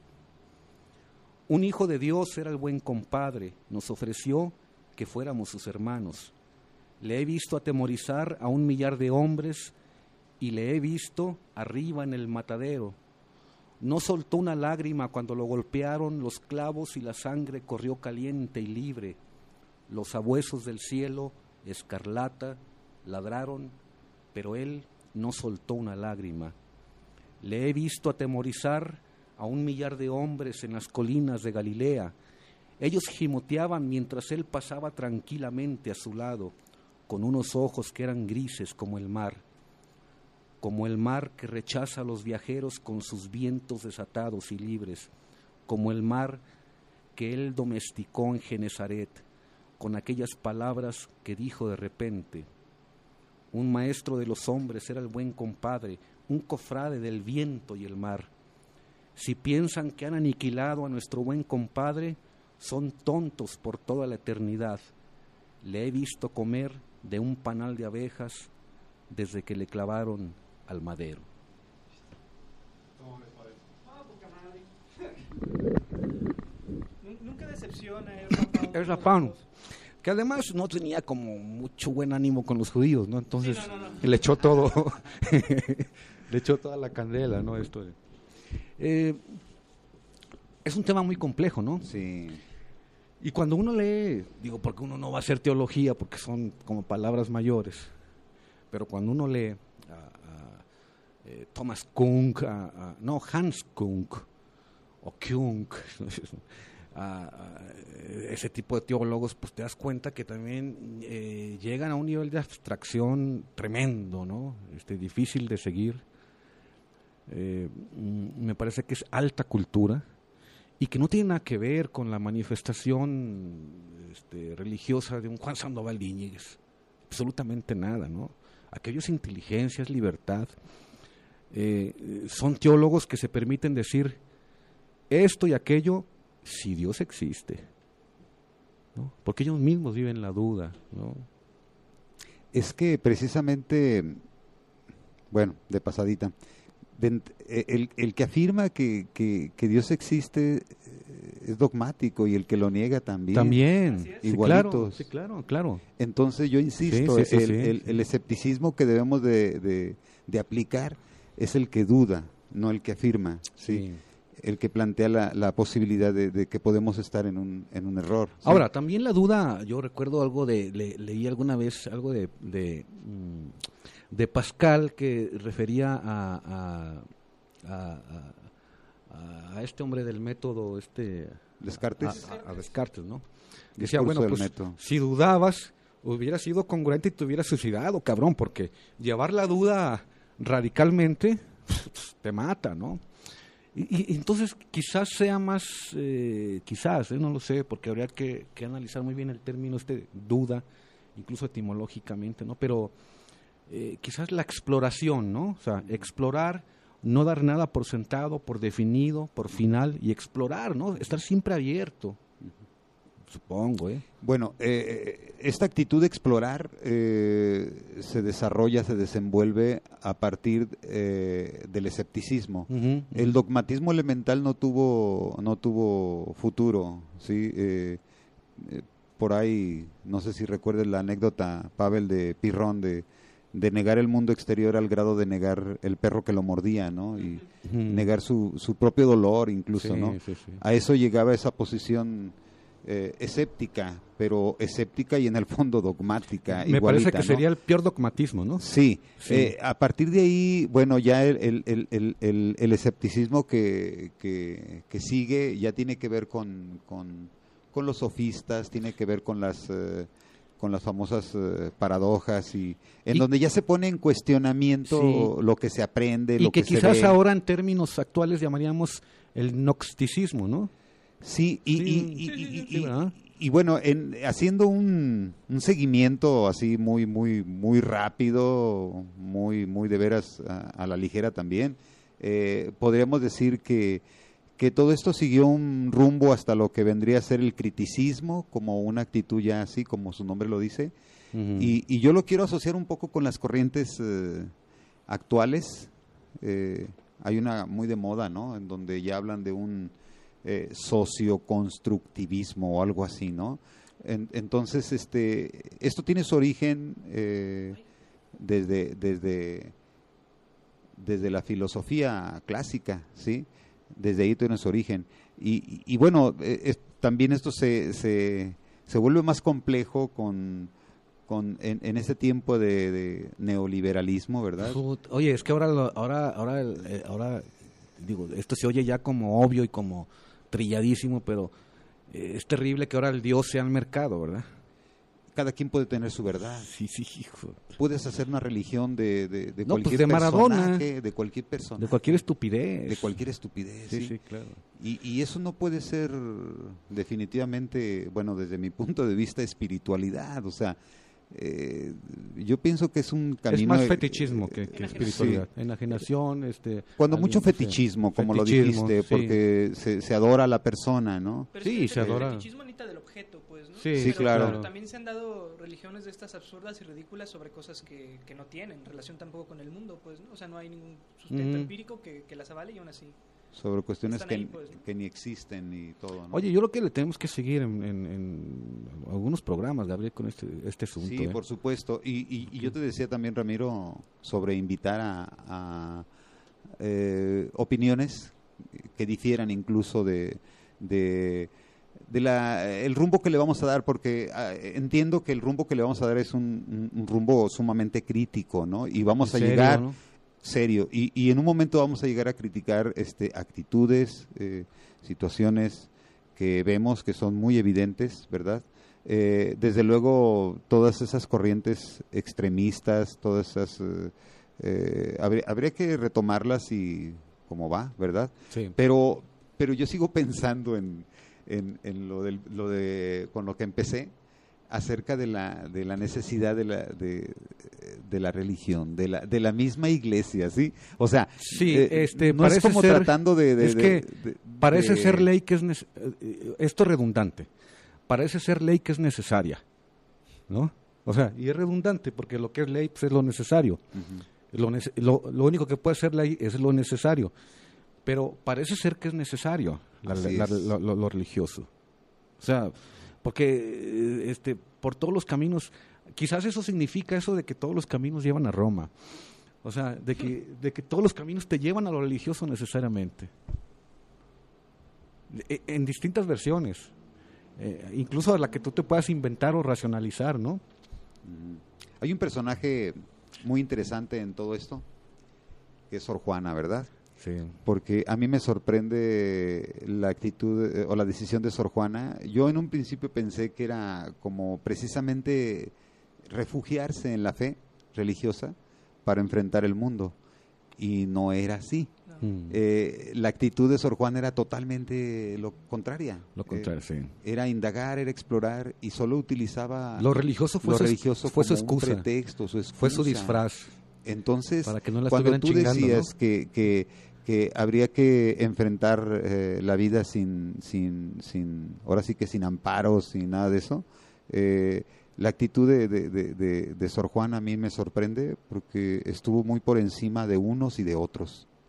Un hijo de Dios era el buen compadre, nos ofreció que fuéramos sus hermanos. Le he visto atemorizar a un millar de hombres y le he visto arriba en el matadero. No soltó una lágrima cuando lo golpearon los clavos y la sangre corrió caliente y libre. Los sabuesos del cielo, escarlata, ladraron, pero él no soltó una lágrima. Le he visto atemorizar a un millar de hombres en las colinas de Galilea. Ellos gimoteaban mientras él pasaba tranquilamente a su lado, con unos ojos que eran grises como el mar, como el mar que rechaza a los viajeros con sus vientos desatados y libres, como el mar que él domesticó en Genezaret, con aquellas palabras que dijo de repente. Un maestro de los hombres era el buen compadre, un cofrade del viento y el mar. Si piensan que han aniquilado a nuestro buen compadre, son tontos por toda la eternidad. Le he visto comer de un panal de abejas desde que le clavaron al madero. Nunca decepciona Ezra Pound. Ezra Pound, que además no tenía como mucho buen ánimo con los judíos, ¿no? Entonces sí, no, no, no. le echó todo, le echó toda la candela, ¿no? Esto. Eh, es un tema muy complejo, ¿no? Sí. Y cuando uno lee, digo, porque uno no va a hacer teología, porque son como palabras mayores, pero cuando uno lee a, a eh, Thomas Kunk, a, a, no, Hans Kunk, o Kunk, a, a ese tipo de teólogos, pues te das cuenta que también eh, llegan a un nivel de abstracción tremendo, ¿no? Este, difícil de seguir. Eh, me parece que es alta cultura y que no tiene nada que ver con la manifestación este, religiosa de un Juan Sandoval Íñiguez, absolutamente nada, ¿no? Aquello es inteligencia, es libertad. Eh, son teólogos que se permiten decir esto y aquello si Dios existe, ¿no? Porque ellos mismos viven la duda, ¿no? Es que precisamente, bueno, de pasadita, de, el, el que afirma que, que, que Dios existe es dogmático y el que lo niega también. También, igualitos. Sí, claro, sí, claro, claro. Entonces yo insisto, sí, sí, sí, el, sí, el, sí. el escepticismo que debemos de, de, de aplicar es el que duda, no el que afirma, ¿sí? Sí. El que plantea la, la posibilidad de, de que podemos estar en un, en un error, ¿sí? Ahora, también la duda, yo recuerdo algo de, le, leí alguna vez algo de, de, de Pascal que refería a, a, a, a, a este hombre del método, este Descartes. A, a, a Descartes, ¿no? Decía, Discurso bueno, del pues método. si dudabas, hubieras sido congruente y te hubieras suicidado, cabrón, porque llevar la duda radicalmente te mata, ¿no? Y, y entonces quizás sea más, eh, quizás, eh, no lo sé, porque habría que, que analizar muy bien el término este duda, incluso etimológicamente, ¿no? Pero eh, quizás la exploración, ¿no? O sea, explorar, no dar nada por sentado, por definido, por final, y explorar, ¿no? Estar siempre abierto, supongo, ¿eh? Bueno, eh, esta actitud de explorar eh, se desarrolla, se desenvuelve a partir eh, del escepticismo. Uh-huh, uh-huh. El dogmatismo elemental no tuvo no tuvo futuro, sí. Eh, eh, por ahí, no sé si recuerdes la anécdota, Pavel, de Pirrón, de, de negar el mundo exterior al grado de negar el perro que lo mordía, ¿no? Y Ujú. negar su, su propio dolor incluso, Sí, ¿no? sí, sí. A eso llegaba esa posición eh, escéptica, pero escéptica y en el fondo dogmática. Me igualita, parece que ¿no? sería el peor dogmatismo, ¿no? Sí, Sí. eh, a partir de ahí, bueno, ya el, el, el, el, el- el escepticismo que, que, que sigue ya tiene que ver con, con, con los sofistas, tiene que ver con las eh, con las famosas eh, paradojas y en Y- donde ya se pone en cuestionamiento Sí. lo que se aprende, Y lo que, que, se quizás ve. ahora en términos actuales llamaríamos el gnosticismo, ¿no? Sí, y, Sí, y, sí, y, sí, y- sí, y- ¿verdad? y bueno, en, haciendo un, un seguimiento así muy, muy, muy rápido, muy, muy de veras a, a la ligera también, eh, podríamos decir que, que todo esto siguió un rumbo hasta lo que vendría a ser el criticismo, como una actitud ya así, como su nombre lo dice, Ujú. y, y yo lo quiero asociar un poco con las corrientes eh, actuales. Eh, hay una muy de moda, ¿no? En donde ya hablan de un eh, socioconstructivismo o algo así, ¿no? En- entonces, este, esto tiene su origen eh, desde, desde, desde la filosofía clásica, ¿sí? Desde ahí tiene su origen. Y, y- y bueno, eh, es- también esto se, se, se vuelve más complejo con, con en, en este tiempo de, de neoliberalismo, ¿verdad? Put- Oye, es que ahora, lo- ahora, ahora, eh, ahora, digo, esto se oye ya como obvio y como trilladísimo, pero eh, es terrible que ahora el Dios sea el mercado, ¿verdad? Cada quien puede tener su verdad. Sí, sí, hijo. Puedes hacer una religión de, de, de No, pues cualquier de Maradona. personaje, de cualquier persona, De cualquier estupidez. de cualquier estupidez. Sí, ¿sí? sí, claro. Y, y eso no puede ser definitivamente, bueno, desde mi punto de vista, espiritualidad. O sea, eh, yo pienso que es un camino... Es más eh, fetichismo que, que espiritualidad. sí. Enajenación, este... Cuando alguien, mucho no sé, fetichismo, como fetichismo, lo dijiste, sí. porque se, se adora a la persona, ¿no? Pero Sí, es que se el adora. fetichismo necesita del objeto, pues, ¿no? Sí, Sí, Pero, claro. pero también se han dado religiones de estas absurdas y ridículas sobre cosas que, que no tienen relación tampoco con el mundo, pues, ¿no? O sea, no hay ningún sustento Ujú. empírico que, que las avale y aún así. Sobre cuestiones Están que, ahí, pues, ¿no? que ni existen y todo, ¿no? Oye, yo creo que le tenemos que seguir en, en- en algunos programas, Gabriel, con este, este asunto. Sí, ¿eh? por supuesto. Y, y, y yo te decía también, Ramiro, sobre invitar a, a, eh, opiniones que difieran incluso de, de, de la, el rumbo que le vamos a dar, porque ah, entiendo que el rumbo que le vamos a dar es un, un- un rumbo sumamente crítico, ¿no? Y vamos a ¿En serio, llegar... no? Serio, y, y en un momento vamos a llegar a criticar este, actitudes, eh, situaciones que vemos que son muy evidentes, ¿verdad? Eh, desde luego, todas esas corrientes extremistas, todas esas... eh, eh, habría, habría que retomarlas y cómo va, ¿verdad? Sí. Pero, pero yo sigo pensando en, en, en lo, del, lo de con lo que empecé, acerca de la de la necesidad de la de, de la religión, de la de la misma iglesia, ¿sí? O sea, Sí, eh, este, no es parece como ser- tratando de, de- es de- que de- Parece de- ser ley que es... nece- eh, Esto es redundante. Parece ser ley que es necesaria, ¿no? O sea, y es redundante porque lo que es ley pues, es lo necesario. Ujú. Lo, nece- lo, lo único que puede ser ley es lo necesario. Pero parece ser que es necesario la- Así la- es. lo, lo- lo religioso. O sea, porque eh, este, por todos los caminos, quizás eso significa eso de que todos los caminos llevan a Roma. O sea, de que, de que todos los caminos te llevan a lo religioso necesariamente. E- En distintas versiones. Eh, incluso a la que tú te puedas inventar o racionalizar, ¿no? Ujú. Hay un personaje muy interesante en todo esto, que es Sor Juana, ¿verdad? Sí. Porque a mí me sorprende la actitud eh, o la decisión de Sor Juana. Yo en un principio pensé que era como precisamente refugiarse en la fe religiosa para enfrentar el mundo, y no era así. No. Mm. Eh, la actitud de Sor Juana era totalmente lo contraria. Lo contrario, Eh, sí. Era indagar, era explorar, y solo utilizaba Lo religioso fue lo su, religioso fue su como un excusa. pretexto, su Fue su excusa. disfraz. Entonces, Para que no la cuando estuvieran tú chingando, decías ¿no? que, que, que habría que enfrentar eh, la vida sin, sin, sin, ahora sí que sin amparos, sin nada de eso, eh, la actitud de, de, de, de, de Sor Juana a mí me sorprende porque estuvo muy por encima de unos y de otros,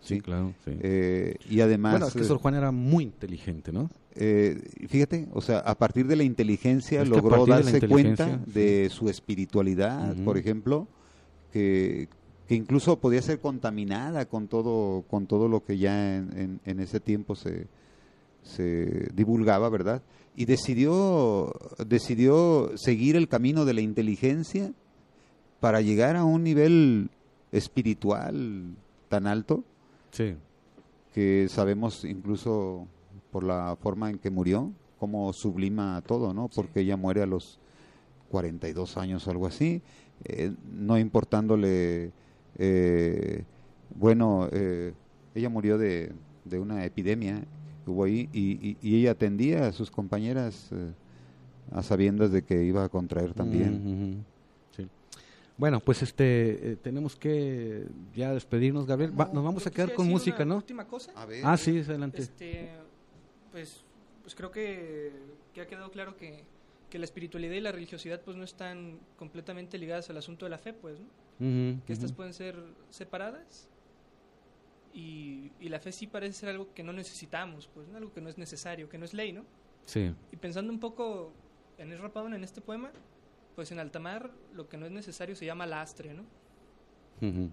Sí, claro. Sí. Eh, y además... Bueno, es que Sor Juana era muy inteligente, ¿no? Eh, fíjate, o sea, a partir de la inteligencia Es que a logró partir de la darse inteligencia, cuenta sí. de su espiritualidad, Ujú. por ejemplo, que, que incluso podía ser contaminada con todo, con todo lo que ya en, en, en ese tiempo se, se divulgaba, ¿verdad? Y decidió, decidió seguir el camino de la inteligencia para llegar a un nivel espiritual tan alto Sí. que sabemos incluso por la forma en que murió, cómo sublima todo, ¿no? Porque ella muere a los cuarenta y dos años o algo así, eh, no importándole, eh, bueno, eh, ella murió de, de una epidemia que hubo ahí y, y, y ella atendía a sus compañeras eh, a sabiendas de que iba a contraer también. Ujú, sí. Bueno, pues este eh, tenemos que ya despedirnos, Gabriel. Va- nos vamos Yo a quedar quisiera con decir música, una ¿no? Última cosa. A ver, Ah, sí, adelante. Este, pues, pues creo que, que ha quedado claro que, que la espiritualidad y la religiosidad pues no están completamente ligadas al asunto de la fe, pues, ¿no? Ujú, Que estas ujú. pueden ser separadas y, y la fe sí parece ser algo que no necesitamos, pues, ¿no? Algo que no es necesario, que no es ley, ¿no? Sí. Y pensando un poco en Ezra Pound, en este poema, pues en alta mar lo que no es necesario se llama lastre, ¿no? Ujú.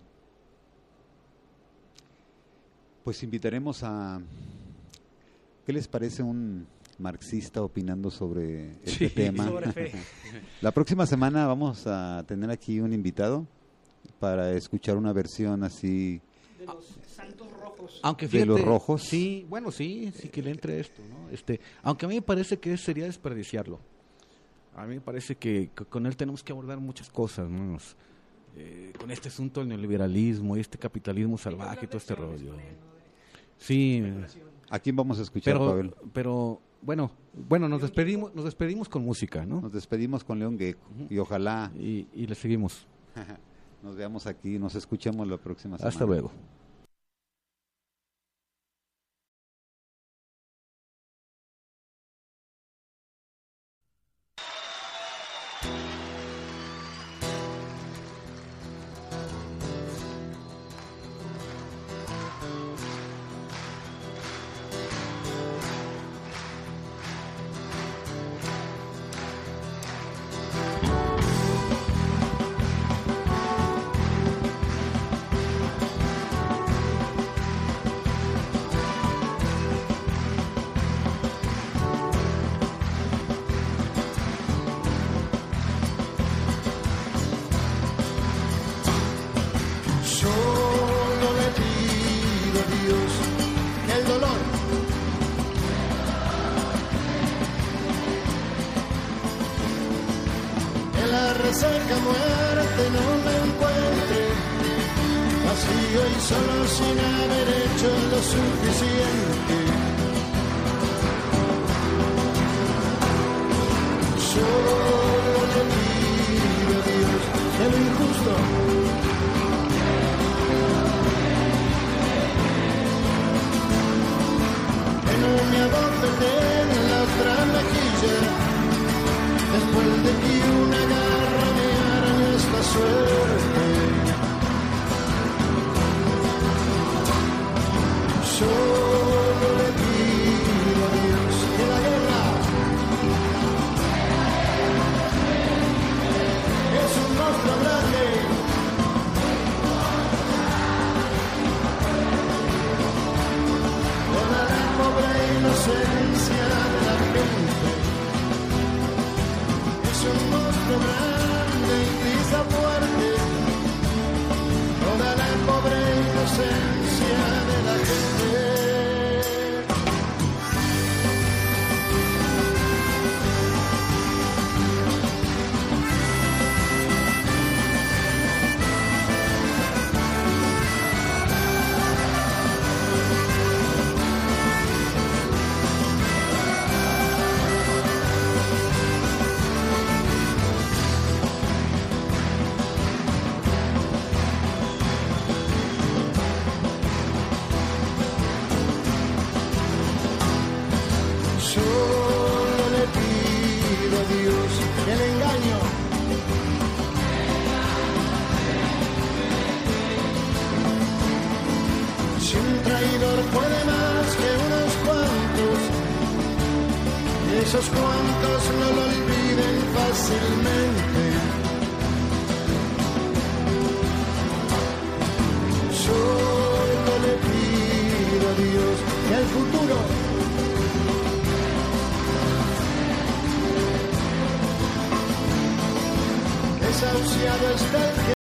pues invitaremos a... ¿Qué les parece un marxista opinando sobre este Sí, tema? sobre fe. La próxima semana vamos a tener aquí un invitado para escuchar una versión así De los santos rojos. Aunque de los fíjate, rojos. Sí, bueno, sí, sí que le entre esto, ¿no? Este, aunque a mí me parece que sería desperdiciarlo. A mí me parece que, que con él tenemos que abordar muchas cosas, ¿no? Nos- eh, con este asunto del neoliberalismo y este capitalismo salvaje y todo este rollo. Sí, ¿A quién vamos a escuchar, pero, Pavel? pero bueno, bueno, nos despedimos, nos despedimos con música, ¿no? Nos despedimos con León Gecko y ojalá Y, y le seguimos. nos veamos aquí, nos escuchemos la próxima semana. Hasta luego. Solo le pido a Dios que el dolor en la resaca muerte no me encuentre vacío y solo sin haber hecho lo suficiente. Solo le pido a Dios que lo injusto que no me abofete en la otra mejilla después de que una garra me arañó esta suerte. Solo le pido a Dios que la guerra es un monstruo grande. Toda la pobre inocencia de la gente es un monstruo grande y pisa fuerte. Toda la pobre inocencia de la gente. Solo le pido a Dios que el engaño si un servidor puede más que unos cuantos, y esos cuantos no lo olviden fácilmente. Solo le pido a Dios que el futuro desahuciado está el